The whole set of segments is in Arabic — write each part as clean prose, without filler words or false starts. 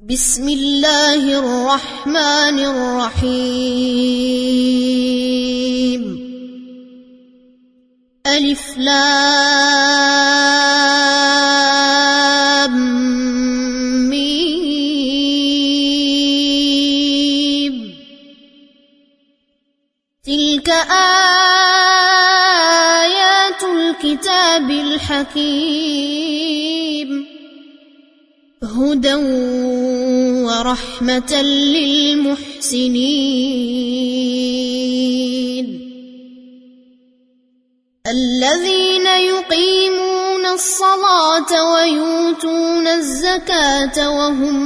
بسم الله الرحمن الرحيم ألف لام ميم تلك آيات الكتاب الحكيم هدى ورحمة للمحسنين الذين يقيمون الصلاة ويؤتون الزكاة وهم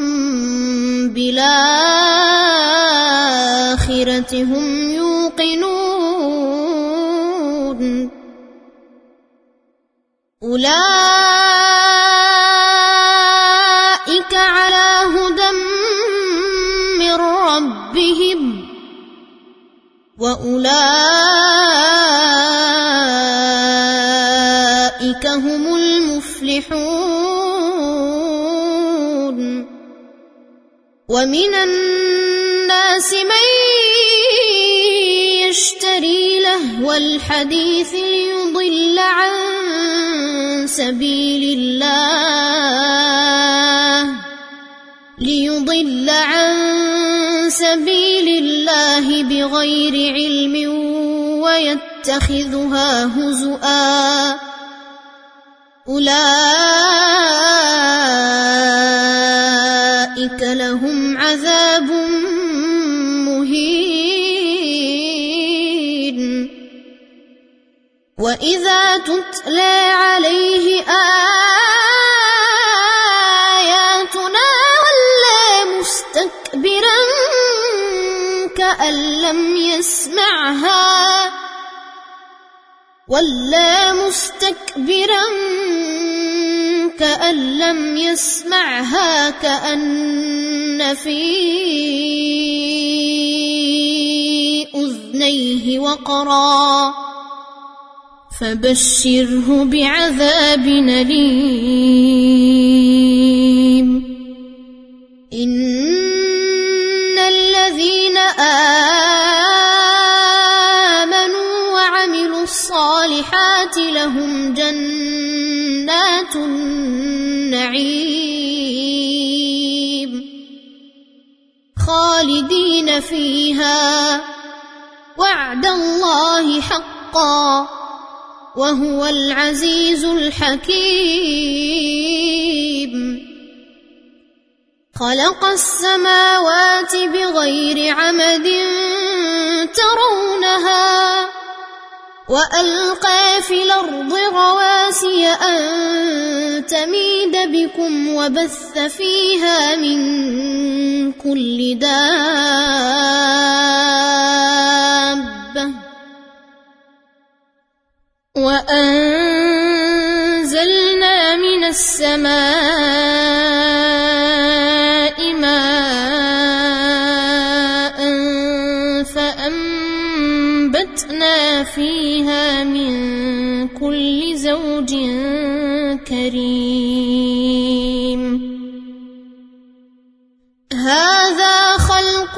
بالآخرة هم يوقنون أولئك على هدى من ربهم وأولئك هم المفلحون ومن الناس من يشتري لهو الحديث ليضل عن سبيل الله بغير علم ويتخذها هزؤا أولئك لهم عذاب مهين وإذا تتلى عليه آياتنا ولى مستكبرا كأن لم يسمعها كأن في أذنيه وقرا فبشره بعذاب أليم إن الذين آمنوا وعملوا الصالحات لهم جنات النعيم خالدين فيها وعد الله حقا وهو العزيز الحكيم خلق السماوات بغير عمد ترونها وألقى في الأرض رواسي أن تميد بكم وبث فيها من كل دابة وأنزلنا من السماء ماء فأنبتنا فيها من كل زوج كريم هذا خلق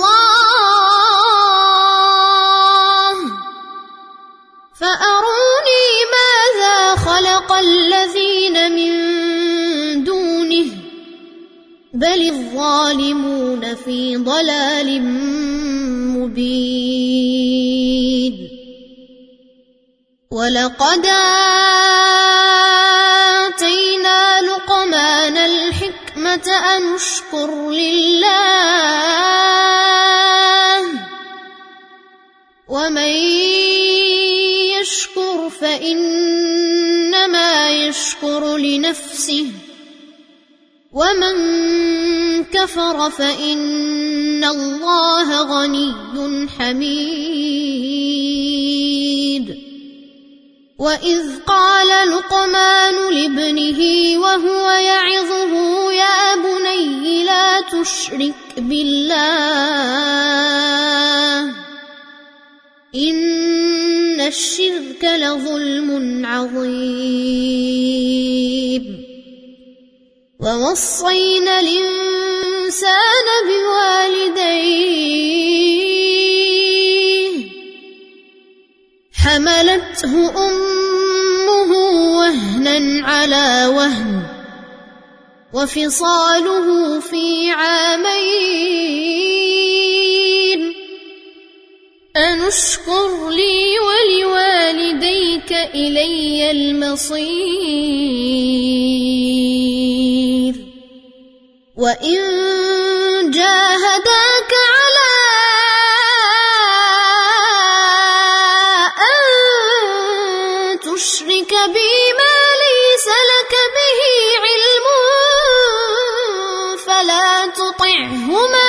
الله فأروني ماذا خلق الذين من دونه بل الظالمون في ضلال مبين ولقد آتينا لقمان الحكمة أن اشكر لله ومن يشكر فإنما يشكر لنفسه ومن كفر فإن الله غني حميد وإذ قال لقمان لابنه وهو يعظه يا بني لا تشرك بالله إن الشرك لظلم عظيم ووصينا الإنسان بوالديه حملته أمه وهنا على وهن وفصاله في عامين أن اشكر لي ولوالديك إلي المصير وإن جاهداك على أن تشرك بي ما ليس لك به علم فلا تطعهما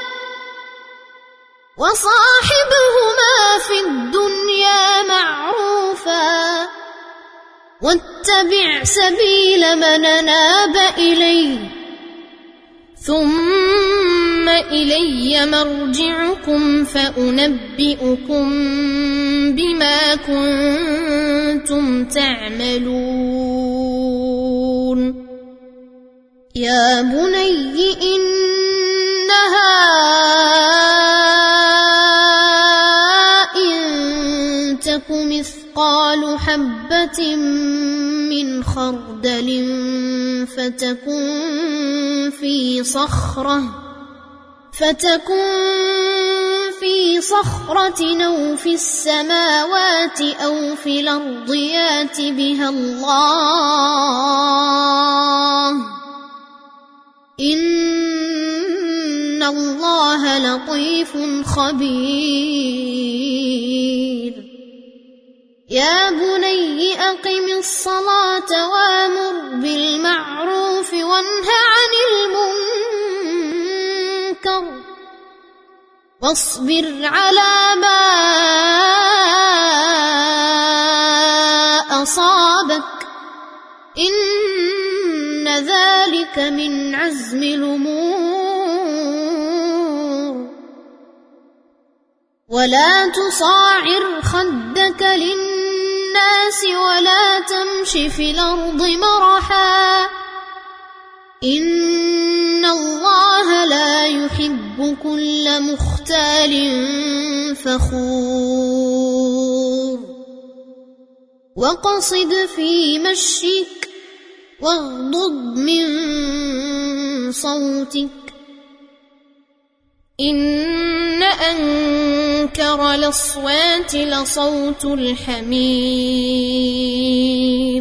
وصاحبهما في الدنيا معروفا واتبع سبيل من أناب إلي ثم إلي مرجعكم فأنبئكم بما كنتم تعملون يا بني إنها إن تك مثقال حبة من خردل فتكن في صخرة أو في السماوات أو في الأرض يأت بها الله إن الله لطيف خبير يا بني أقم الصلاة وأمر بالمعروف وانه عن المنكر واصبر على ما أصابك إن ذلك من عزم الأمور ولا تصاعر خدك للناس ولا تمش في الأرض مرحا إن الله لا يحب كل مختال فخور واقصد في مشيك واغضض من صوتك إن أنكر الأصوات لصوت الحمير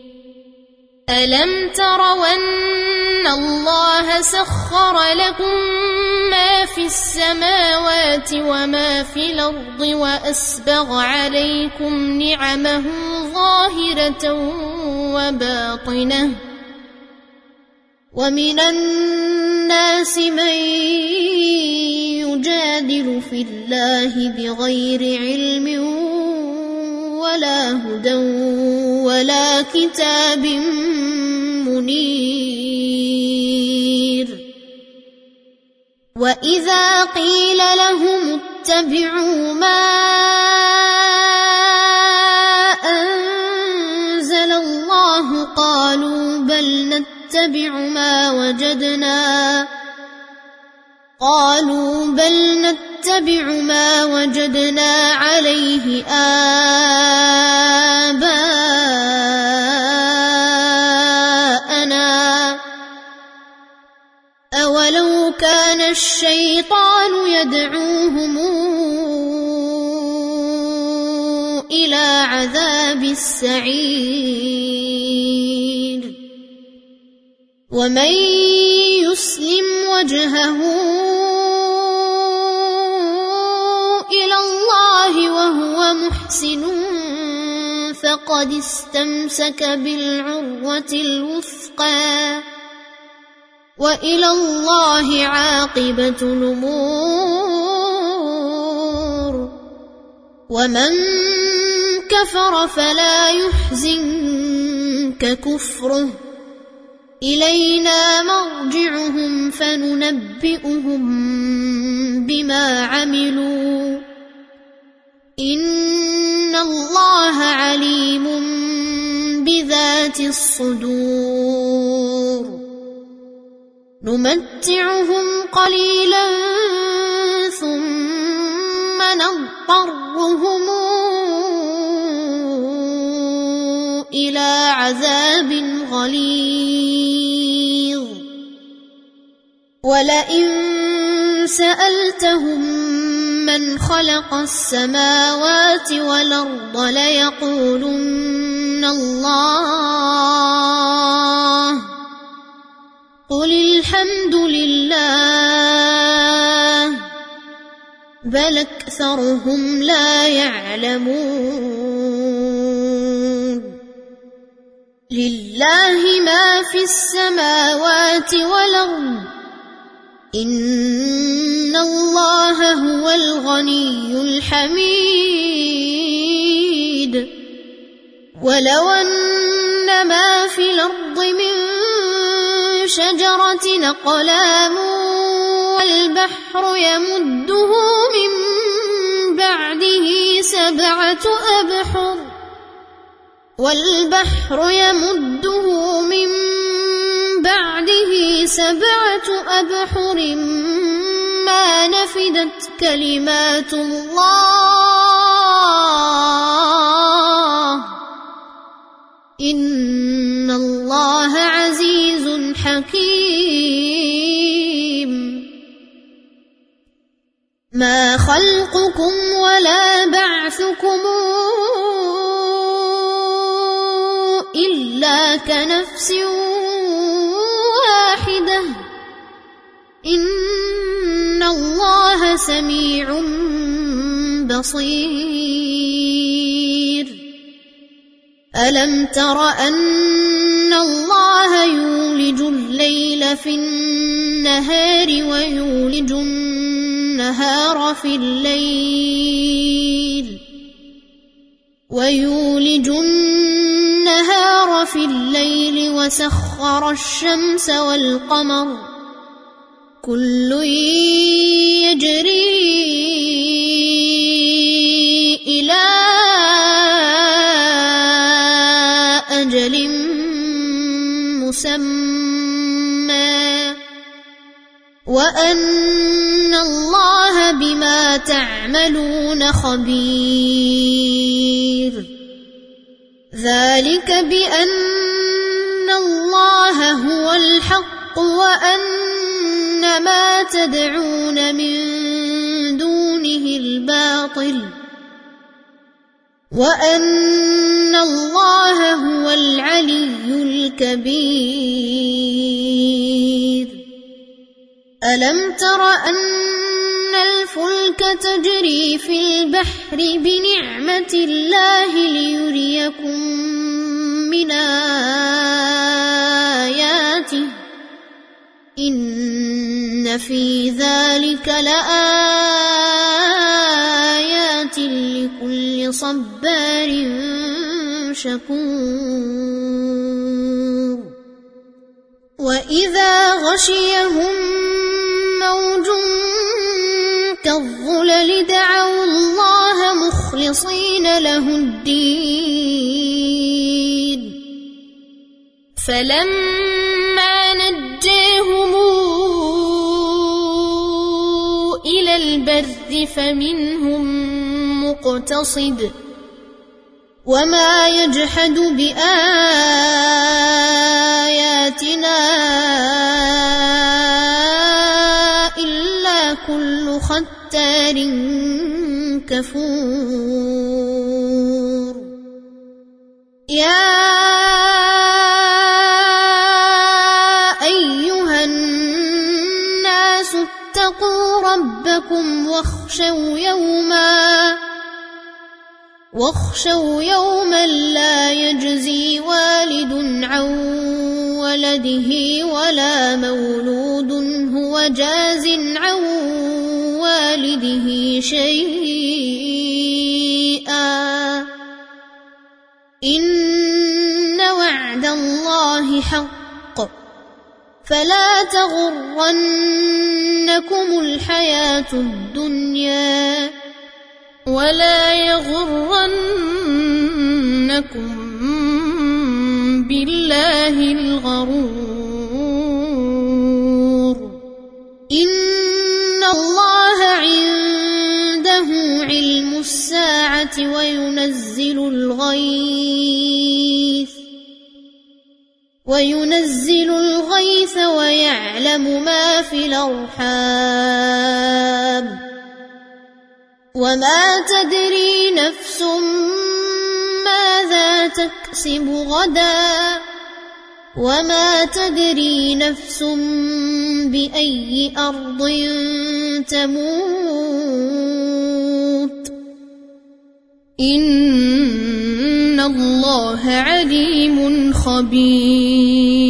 ألم تروا أن الله سخر لكم ما في السماوات وما في الأرض وأسبغ عليكم نعمه ظاهرة وباطنة ومن الناس من يجادل في الله بغير علم ولا هدى ولا كتاب منير وإذا قيل لهم اتبعوا ما أنزل الله قالوا بل نتبع ما وجدنا عليه آباءنا أولو كان الشيطان يدعوهم إلى عذاب السعير ومن يسلم وجهه إلى الله وهو محسن فقد استمسك بالعروة الوثقى وإلى الله عاقبة الأمور ومن كفر فلا يحزنك كفره إلينا مرجعهم فننبئهم بما عملوا إن الله عليم بذات الصدور نمتعهم قليلا ثم نضطرهم إلى عذاب غليظ ولئن سألتهم من خلق السماوات والأرض ليقولن الله قل الحمد لله بل أكثرهم لا يعلمون لله ما في السماوات والأرض إن الله هو الغني الحميد ولو أن ما في الأرض من شجرة أقلام والبحر يمده من بعده 7 أبحر ما نفدت كلمات الله إن الله عزيز حكيم ما خلقكم ولا بعثكم إلا كنفس واحدة إن الله سميع بصير ألم تر أن الله يولج الليل في النهار ويولج النهار في الليل وسخر الشمس والقمر كل يجري إلى أجل مسمى وأن الله بما تعملون خبير ذلك بأن الله هو الحق وأن ما تدعون من دونه الباطل وأن الله هو العلي الكبير ألم تر أن الفلك تجري في البحر بنعمة الله ليريكم من آياته إن في ذلك لآيات لكل صبار شكور وإذا غشيهم موج كالظلل دعوا الله مخلصين له الدين فلما نجاهم إلى البر فمنهم مقتصد وما يجحد بآياتنا إلا كل ختار كفور يا أيها الناس اتقوا ربكم واخشوا يوما لا يجزي والد عن ولده ولا مولود هو جاز عن والده شيئا إن وعد الله حق فلا تغرنكم الحياة الدنيا ولا يغرنكم بالله الغرور السماوات وينزل الغيث ويعلم ما في الأرحام وما تدري نفس ماذا تكسب غدا وما تدري نفس بأي أرض تموت إن الله عليم خبير.